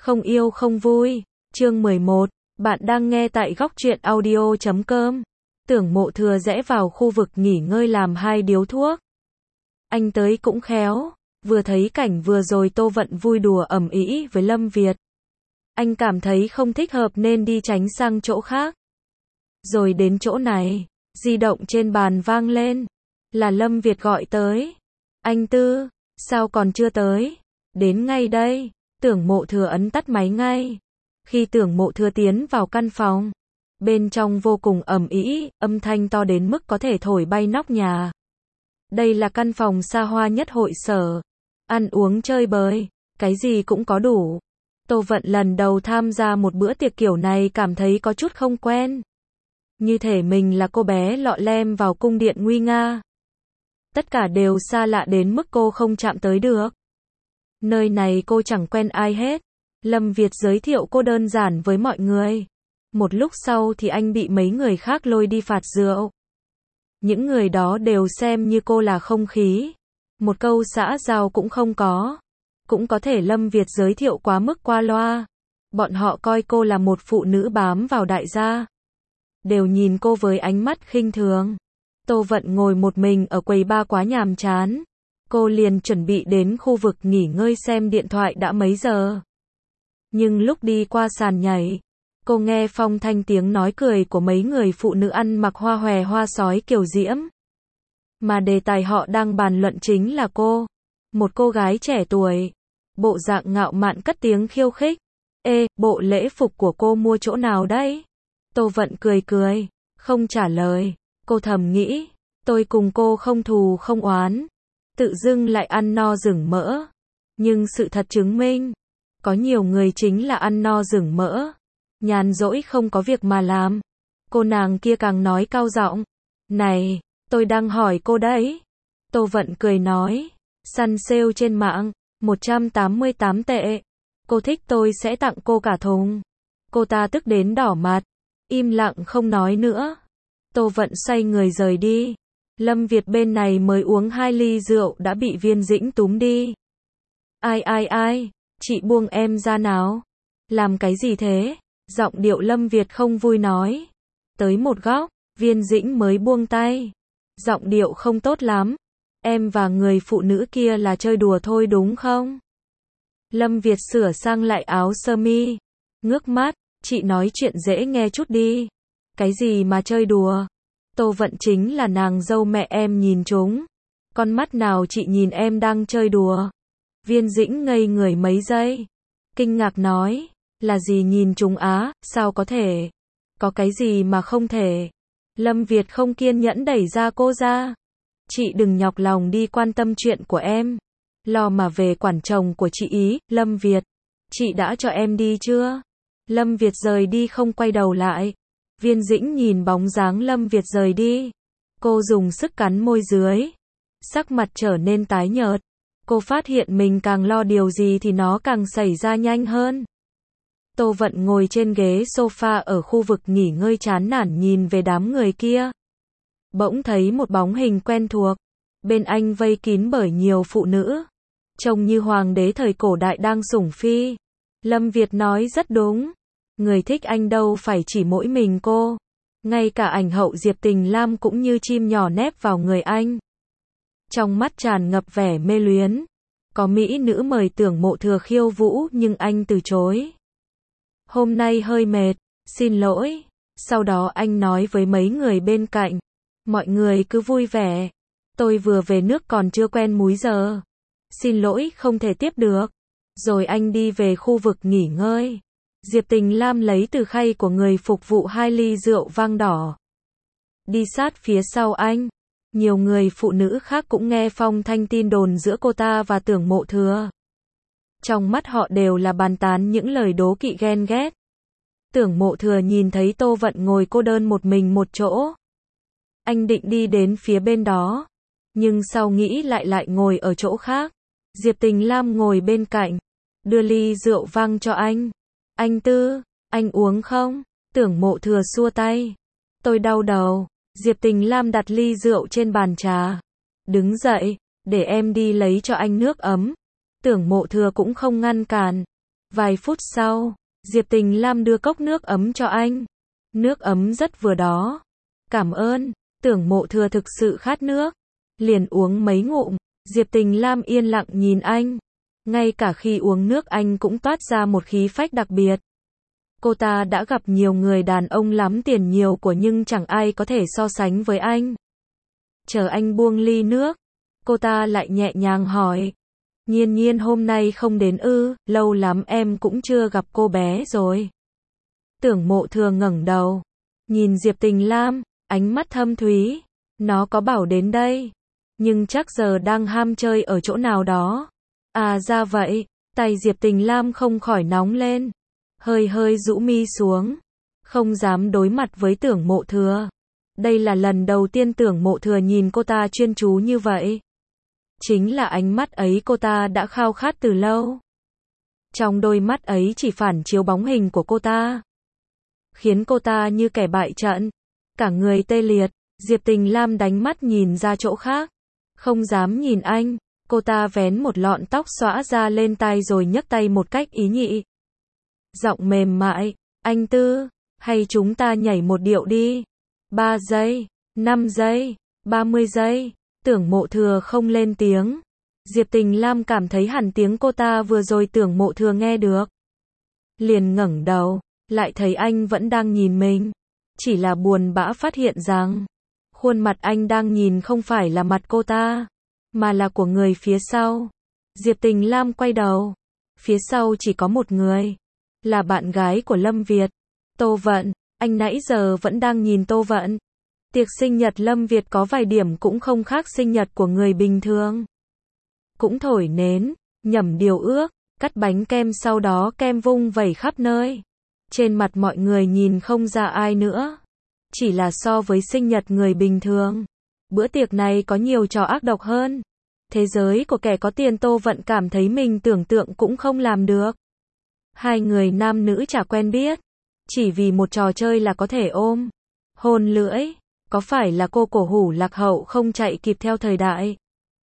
Không yêu không vui. Chương 11. Bạn đang nghe tại góc truyện audio.com. Tưởng Mộ Thừa rẽ vào khu vực nghỉ ngơi làm 2 điếu thuốc. Anh tới cũng khéo, vừa thấy cảnh vừa rồi Tô Vận vui đùa ầm ĩ với Lâm Việt. Anh cảm thấy không thích hợp nên đi tránh sang chỗ khác. Rồi đến chỗ này, di động trên bàn vang lên. Là Lâm Việt gọi tới. Anh Tư, sao còn chưa tới? Đến ngay đây. Tưởng Mộ Thừa ấn tắt máy ngay. Khi Tưởng Mộ Thừa tiến vào căn phòng, bên trong vô cùng ầm ĩ, âm thanh to đến mức có thể thổi bay nóc nhà. Đây là căn phòng xa hoa nhất hội sở. Ăn uống chơi bời, cái gì cũng có đủ. Tô Vận lần đầu tham gia một bữa tiệc kiểu này cảm thấy có chút không quen. Như thể mình là cô bé lọ lem vào cung điện nguy nga. Tất cả đều xa lạ đến mức cô không chạm tới được. Nơi này cô chẳng quen ai hết. Lâm Việt giới thiệu cô đơn giản với mọi người. Một lúc sau thì anh bị mấy người khác lôi đi phạt rượu. Những người đó đều xem như cô là không khí. Một câu xã giao cũng không có. Cũng có thể Lâm Việt giới thiệu quá mức qua loa. Bọn họ coi cô là một phụ nữ bám vào đại gia. Đều nhìn cô với ánh mắt khinh thường. Tô Vận ngồi một mình ở quầy bar quá nhàm chán. Cô liền chuẩn bị đến khu vực nghỉ ngơi xem điện thoại đã mấy giờ. Nhưng lúc đi qua sàn nhảy, cô nghe phong thanh tiếng nói cười của mấy người phụ nữ ăn mặc hoa hòe hoa sói kiểu diễm. Mà đề tài họ đang bàn luận chính là cô. Một cô gái trẻ tuổi. Bộ dạng ngạo mạn cất tiếng khiêu khích. Ê, bộ lễ phục của cô mua chỗ nào đấy? Tô Vận cười cười, không trả lời. Cô thầm nghĩ, tôi cùng cô không thù không oán. Tự dưng lại ăn no rừng mỡ. Nhưng sự thật chứng minh, có nhiều người chính là ăn no rừng mỡ. Nhàn rỗi không có việc mà làm. Cô nàng kia càng nói cao giọng. Này, tôi đang hỏi cô đấy. Tô Vận cười nói. Săn sale trên mạng, 188 tệ. Cô thích tôi sẽ tặng cô cả thùng. Cô ta tức đến đỏ mặt. Im lặng không nói nữa. Tô Vận xoay người rời đi. Lâm Việt bên này mới uống 2 ly rượu đã bị Viên Dĩnh túm đi. Ai, chị buông em ra nào. Làm cái gì thế? Giọng điệu Lâm Việt không vui nói. Tới một góc, Viên Dĩnh mới buông tay. Giọng điệu không tốt lắm. Em và người phụ nữ kia là chơi đùa thôi đúng không? Lâm Việt sửa sang lại áo sơ mi. Ngước mắt, chị nói chuyện dễ nghe chút đi. Cái gì mà chơi đùa? Tô Vận chính là nàng dâu mẹ em nhìn chúng. Con mắt nào chị nhìn em đang chơi đùa? Viên Dĩnh ngây người mấy giây. Kinh ngạc nói, là gì nhìn chúng á, sao có thể? Có cái gì mà không thể? Lâm Việt không kiên nhẫn đẩy ra cô ra. Chị đừng nhọc lòng đi quan tâm chuyện của em. Lo mà về quản chồng của chị ý, Lâm Việt. Chị đã cho em đi chưa? Lâm Việt rời đi không quay đầu lại. Viên Dĩnh nhìn bóng dáng Lâm Việt rời đi. Cô dùng sức cắn môi dưới. Sắc mặt trở nên tái nhợt. Cô phát hiện mình càng lo điều gì thì nó càng xảy ra nhanh hơn. Tô Vận ngồi trên ghế sofa ở khu vực nghỉ ngơi chán nản nhìn về đám người kia. Bỗng thấy một bóng hình quen thuộc. Bên anh vây kín bởi nhiều phụ nữ. Trông như hoàng đế thời cổ đại đang sủng phi. Lâm Việt nói rất đúng. Người thích anh đâu phải chỉ mỗi mình cô. Ngay cả ảnh hậu Diệp Tình Lam cũng như chim nhỏ nép vào người anh. Trong mắt tràn ngập vẻ mê luyến. Có mỹ nữ mời Tưởng Mộ Thừa khiêu vũ nhưng anh từ chối. Hôm nay hơi mệt, xin lỗi. Sau đó anh nói với mấy người bên cạnh. Mọi người cứ vui vẻ. Tôi vừa về nước còn chưa quen múi giờ. Xin lỗi không thể tiếp được. Rồi anh đi về khu vực nghỉ ngơi. Diệp Tình Lam lấy từ khay của người phục vụ 2 ly rượu vang đỏ. Đi sát phía sau anh. Nhiều người phụ nữ khác cũng nghe phong thanh tin đồn giữa cô ta và Tưởng Mộ Thừa. Trong mắt họ đều là bàn tán những lời đố kỵ ghen ghét. Tưởng Mộ Thừa nhìn thấy Tô Vận ngồi cô đơn một mình một chỗ. Anh định đi đến phía bên đó. Nhưng sau nghĩ lại ngồi ở chỗ khác. Diệp Tình Lam ngồi bên cạnh. Đưa ly rượu vang cho anh. Anh Tư, anh uống không? Tưởng Mộ Thừa xua tay. Tôi đau đầu. Diệp Tình Lam đặt ly rượu trên bàn trà. Đứng dậy, để em đi lấy cho anh nước ấm. Tưởng Mộ Thừa cũng không ngăn cản. Vài phút sau, Diệp Tình Lam đưa cốc nước ấm cho anh. Nước ấm rất vừa đó. Cảm ơn, Tưởng Mộ Thừa thực sự khát nước. Liền uống mấy ngụm, Diệp Tình Lam yên lặng nhìn anh. Ngay cả khi uống nước anh cũng toát ra một khí phách đặc biệt. Cô ta đã gặp nhiều người đàn ông lắm tiền nhiều của nhưng chẳng ai có thể so sánh với anh. Chờ anh buông ly nước, cô ta lại nhẹ nhàng hỏi. Nhiên Nhiên hôm nay không đến ư, lâu lắm em cũng chưa gặp cô bé rồi. Tưởng Mộ Thừa ngẩng đầu, nhìn Diệp Tình Lam, ánh mắt thâm thúy. Nó có bảo đến đây, nhưng chắc giờ đang ham chơi ở chỗ nào đó. À ra vậy, tay Diệp Tình Lam không khỏi nóng lên. Hơi hơi rũ mi xuống, không dám đối mặt với Tưởng Mộ Thừa. Đây là lần đầu tiên Tưởng Mộ Thừa nhìn cô ta chuyên chú như vậy. Chính là ánh mắt ấy cô ta đã khao khát từ lâu. Trong đôi mắt ấy chỉ phản chiếu bóng hình của cô ta, khiến cô ta như kẻ bại trận, cả người tê liệt. Diệp Tình Lam đánh mắt nhìn ra chỗ khác, không dám nhìn anh. Cô ta vén một lọn tóc xõa ra lên tai rồi nhấc tay một cách ý nhị. Giọng mềm mại, anh Tư, hay chúng ta nhảy một điệu đi. 3 giây, 5 giây, 30 giây. Tưởng Mộ Thừa không lên tiếng. Diệp Tình Lam cảm thấy hẳn tiếng cô ta vừa rồi Tưởng Mộ Thừa nghe được. Liền ngẩng đầu, lại thấy anh vẫn đang nhìn mình. Chỉ là buồn bã phát hiện rằng, khuôn mặt anh đang nhìn không phải là mặt cô ta, mà là của người phía sau. Diệp Tình Lam quay đầu. Phía sau chỉ có một người, là bạn gái của Lâm Việt, Tô Vận. Anh nãy giờ vẫn đang nhìn Tô Vận. Tiệc sinh nhật Lâm Việt có vài điểm cũng không khác sinh nhật của người bình thường. Cũng thổi nến, nhẩm điều ước, cắt bánh kem, sau đó kem vung vẩy khắp nơi. Trên mặt mọi người nhìn không ra ai nữa. Chỉ là so với sinh nhật người bình thường, bữa tiệc này có nhiều trò ác độc hơn. Thế giới của kẻ có tiền Tô Vận cảm thấy mình tưởng tượng cũng không làm được. Hai người nam nữ chả quen biết, chỉ vì một trò chơi là có thể ôm, hôn lưỡi. Có phải là cô cổ hủ lạc hậu không chạy kịp theo thời đại?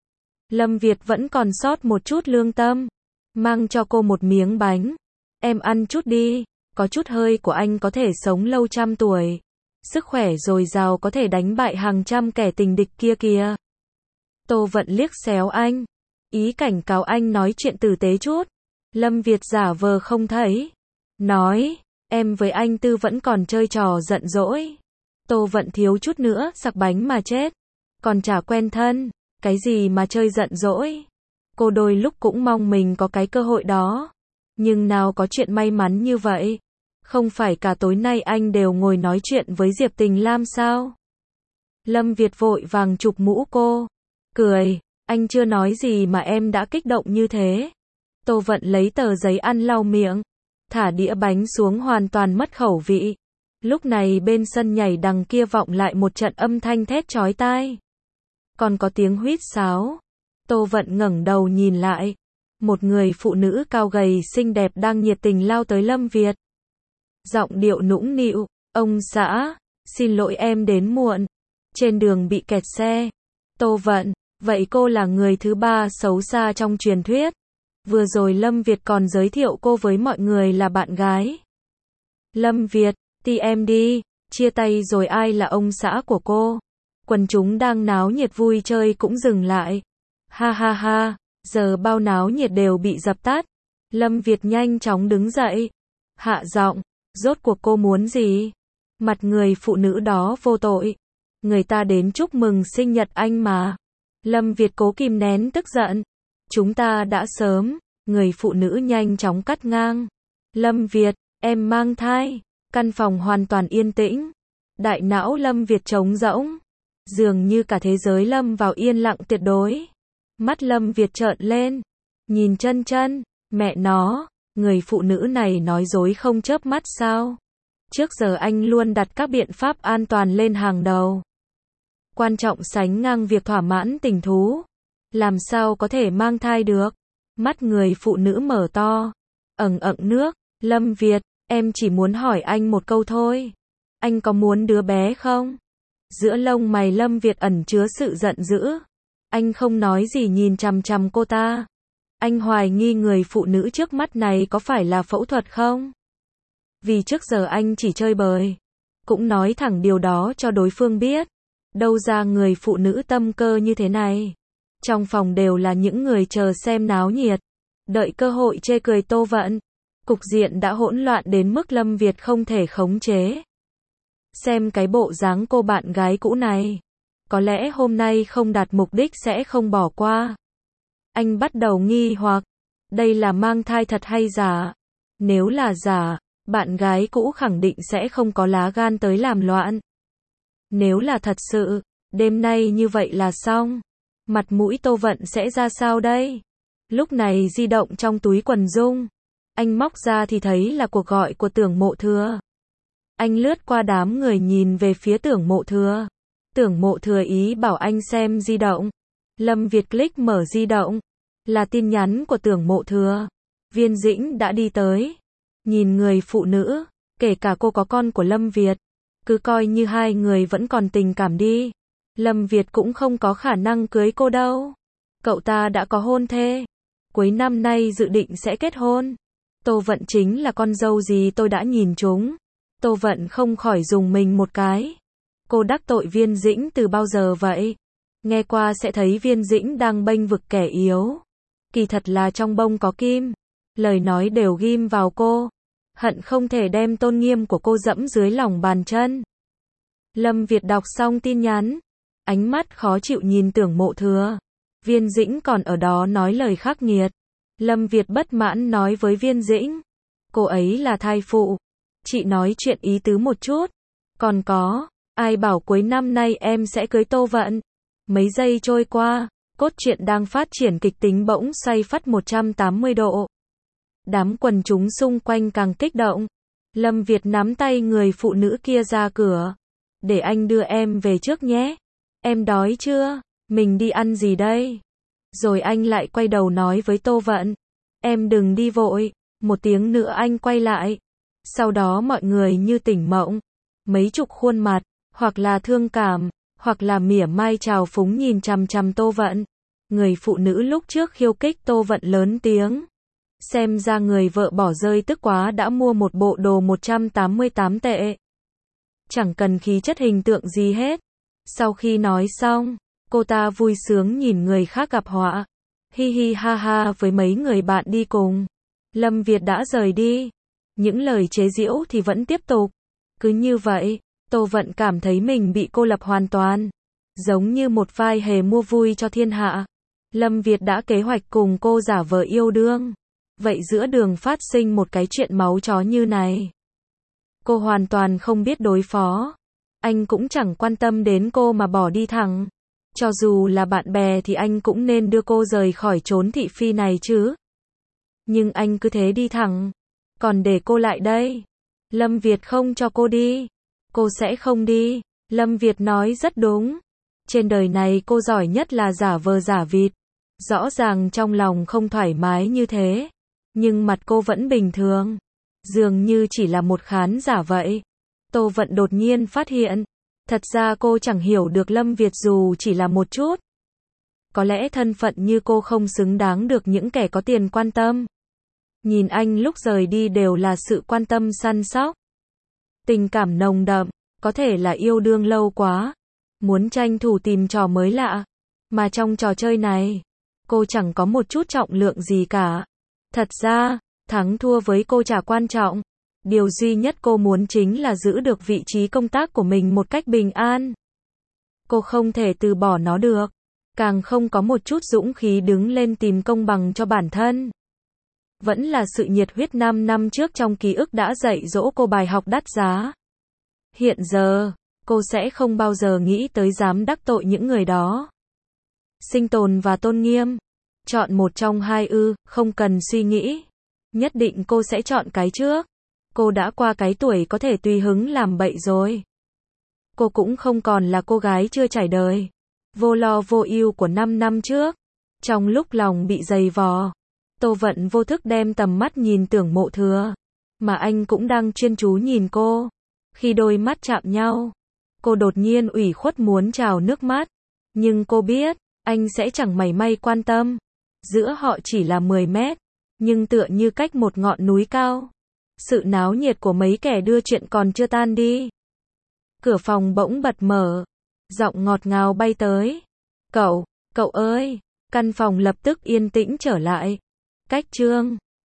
Lâm Việt vẫn còn sót một chút lương tâm, mang cho cô một miếng bánh. Em ăn chút đi, có chút hơi của anh có thể sống lâu trăm tuổi. Sức khỏe dồi dào có thể đánh bại hàng trăm kẻ tình địch kia kìa. Tô Vận liếc xéo anh, ý cảnh cáo anh nói chuyện tử tế chút. Lâm Việt giả vờ không thấy, nói, em với anh Tư vẫn còn chơi trò giận dỗi. Tô Vận thiếu chút nữa sặc bánh mà chết, còn chả quen thân, cái gì mà chơi giận dỗi. Cô đôi lúc cũng mong mình có cái cơ hội đó, nhưng nào có chuyện may mắn như vậy. Không phải cả tối nay anh đều ngồi nói chuyện với Diệp Tình Lam sao? Lâm Việt vội vàng chụp mũ cô, cười, anh chưa nói gì mà em đã kích động như thế. Tô Vận lấy tờ giấy ăn lau miệng, thả đĩa bánh xuống hoàn toàn mất khẩu vị. Lúc này bên sân nhảy đằng kia vọng lại một trận âm thanh thét chói tai. Còn có tiếng huýt sáo. Tô Vận ngẩng đầu nhìn lại. Một người phụ nữ cao gầy xinh đẹp đang nhiệt tình lao tới Lâm Việt. Giọng điệu nũng nịu, ông xã, xin lỗi em đến muộn. Trên đường bị kẹt xe. Tô Vận, vậy cô là người thứ ba xấu xa trong truyền thuyết. Vừa rồi Lâm Việt còn giới thiệu cô với mọi người là bạn gái. Lâm Việt, ti em đi, chia tay rồi ai là ông xã của cô? Quần chúng đang náo nhiệt vui chơi cũng dừng lại. Ha ha ha, giờ bao náo nhiệt đều bị dập tắt. Lâm Việt nhanh chóng đứng dậy, hạ giọng, rốt cuộc cô muốn gì? Mặt người phụ nữ đó vô tội. Người ta đến chúc mừng sinh nhật anh mà. Lâm Việt cố kìm nén tức giận. Chúng ta đã sớm, người phụ nữ nhanh chóng cắt ngang. Lâm Việt, em mang thai. Căn phòng hoàn toàn yên tĩnh. Đại não Lâm Việt trống rỗng. Dường như cả thế giới lâm vào yên lặng tuyệt đối. Mắt Lâm Việt trợn lên. Nhìn chân chân, mẹ nó, người phụ nữ này nói dối không chớp mắt sao? Trước giờ anh luôn đặt các biện pháp an toàn lên hàng đầu. Quan trọng sánh ngang việc thỏa mãn tình thú. Làm sao có thể mang thai được? Mắt người phụ nữ mở to, ẩn ẩn nước. Lâm Việt, em chỉ muốn hỏi anh một câu thôi. Anh có muốn đứa bé không? Giữa lông mày Lâm Việt ẩn chứa sự giận dữ. Anh không nói gì nhìn chằm chằm cô ta. Anh hoài nghi người phụ nữ trước mắt này có phải là phẫu thuật không? Vì trước giờ anh chỉ chơi bời. Cũng nói thẳng điều đó cho đối phương biết. Đâu ra người phụ nữ tâm cơ như thế này. Trong phòng đều là những người chờ xem náo nhiệt. Đợi cơ hội chê cười Tô Vận. Cục diện đã hỗn loạn đến mức Lâm Việt không thể khống chế. Xem cái bộ dáng cô bạn gái cũ này. Có lẽ hôm nay không đạt mục đích sẽ không bỏ qua. Anh bắt đầu nghi hoặc. Đây là mang thai thật hay giả? Nếu là giả, bạn gái cũ khẳng định sẽ không có lá gan tới làm loạn. Nếu là thật sự, đêm nay như vậy là xong. Mặt mũi Tô Vận sẽ ra sao đây? Lúc này di động trong túi quần Dung. Anh móc ra thì thấy là cuộc gọi của Tưởng Mộ Thừa. Anh lướt qua đám người nhìn về phía Tưởng Mộ Thừa. Tưởng Mộ Thừa ý bảo anh xem di động. Lâm Việt click mở di động. Là tin nhắn của Tưởng Mộ Thừa. Viên Dĩnh đã đi tới. Nhìn người phụ nữ, kể cả cô có con của Lâm Việt. Cứ coi như hai người vẫn còn tình cảm đi. Lâm Việt cũng không có khả năng cưới cô đâu. Cậu ta đã có hôn thê. Cuối năm nay dự định sẽ kết hôn. Tô Vận chính là con dâu gì tôi đã nhìn chúng. Tô Vận không khỏi dùng mình một cái. Cô đắc tội Viên Dĩnh từ bao giờ vậy? Nghe qua sẽ thấy Viên Dĩnh đang bênh vực kẻ yếu. Kỳ thật là trong bông có kim. Lời nói đều ghim vào cô. Hận không thể đem tôn nghiêm của cô dẫm dưới lòng bàn chân. Lâm Việt đọc xong tin nhắn. Ánh mắt khó chịu nhìn Tưởng Mộ Thừa. Viên Dĩnh còn ở đó nói lời khắc nghiệt. Lâm Việt bất mãn nói với Viên Dĩnh. Cô ấy là thai phụ. Chị nói chuyện ý tứ một chút. Còn có, ai bảo cuối năm nay em sẽ cưới Tô Vận. Mấy giây trôi qua, cốt truyện đang phát triển kịch tính bỗng xoay phắt 180 độ. Đám quần chúng xung quanh càng kích động. Lâm Việt nắm tay người phụ nữ kia ra cửa. Để anh đưa em về trước nhé. Em đói chưa? Mình đi ăn gì đây? Rồi anh lại quay đầu nói với Tô Vận. Em đừng đi vội. Một tiếng nữa anh quay lại. Sau đó mọi người như tỉnh mộng. Mấy chục khuôn mặt, hoặc là thương cảm, hoặc là mỉa mai trào phúng nhìn chằm chằm Tô Vận. Người phụ nữ lúc trước khiêu khích Tô Vận lớn tiếng. Xem ra người vợ bỏ rơi tức quá đã mua một bộ đồ 188 tệ. Chẳng cần khí chất hình tượng gì hết. Sau khi nói xong, cô ta vui sướng nhìn người khác gặp họa. Hi hi ha ha với mấy người bạn đi cùng. Lâm Việt đã rời đi. Những lời chế giễu thì vẫn tiếp tục. Cứ như vậy, Tô Vận cảm thấy mình bị cô lập hoàn toàn. Giống như một vai hề mua vui cho thiên hạ. Lâm Việt đã kế hoạch cùng cô giả vờ yêu đương. Vậy giữa đường phát sinh một cái chuyện máu chó như này. Cô hoàn toàn không biết đối phó. Anh cũng chẳng quan tâm đến cô mà bỏ đi thẳng. Cho dù là bạn bè thì anh cũng nên đưa cô rời khỏi chốn thị phi này chứ. Nhưng anh cứ thế đi thẳng. Còn để cô lại đây. Lâm Việt không cho cô đi. Cô sẽ không đi. Lâm Việt nói rất đúng. Trên đời này cô giỏi nhất là giả vờ giả vịt. Rõ ràng trong lòng không thoải mái như thế. Nhưng mặt cô vẫn bình thường. Dường như chỉ là một khán giả vậy. Tô Vận đột nhiên phát hiện. Thật ra cô chẳng hiểu được Lâm Việt dù chỉ là một chút. Có lẽ thân phận như cô không xứng đáng được những kẻ có tiền quan tâm. Nhìn anh lúc rời đi đều là sự quan tâm săn sóc. Tình cảm nồng đậm, có thể là yêu đương lâu quá. Muốn tranh thủ tìm trò mới lạ. Mà trong trò chơi này, cô chẳng có một chút trọng lượng gì cả. Thật ra, thắng thua với cô chả quan trọng. Điều duy nhất cô muốn chính là giữ được vị trí công tác của mình một cách bình an. Cô không thể từ bỏ nó được. Càng không có một chút dũng khí đứng lên tìm công bằng cho bản thân. Vẫn là sự nhiệt huyết 5 năm trước trong ký ức đã dạy dỗ cô bài học đắt giá. Hiện giờ, cô sẽ không bao giờ nghĩ tới dám đắc tội những người đó. Sinh tồn và tôn nghiêm. Chọn một trong hai không cần suy nghĩ. Nhất định cô sẽ chọn cái trước. Cô đã qua cái tuổi có thể tùy hứng làm bậy rồi. Cô cũng không còn là cô gái chưa trải đời. Vô lo vô ưu của 5 năm trước. Trong lúc lòng bị dày vò, Tô Vận vô thức đem tầm mắt nhìn Tưởng Mộ Thừa. Mà anh cũng đang chuyên chú nhìn cô. Khi đôi mắt chạm nhau, cô đột nhiên ủy khuất muốn trào nước mắt. Nhưng cô biết, anh sẽ chẳng mảy may quan tâm. giữa họ chỉ là 10 mét, nhưng tựa như cách một ngọn núi cao. Sự náo nhiệt của mấy kẻ đưa chuyện còn chưa tan đi. Cửa phòng bỗng bật mở, giọng ngọt ngào bay tới. Cậu ơi, căn phòng lập tức yên tĩnh trở lại. Cách Trương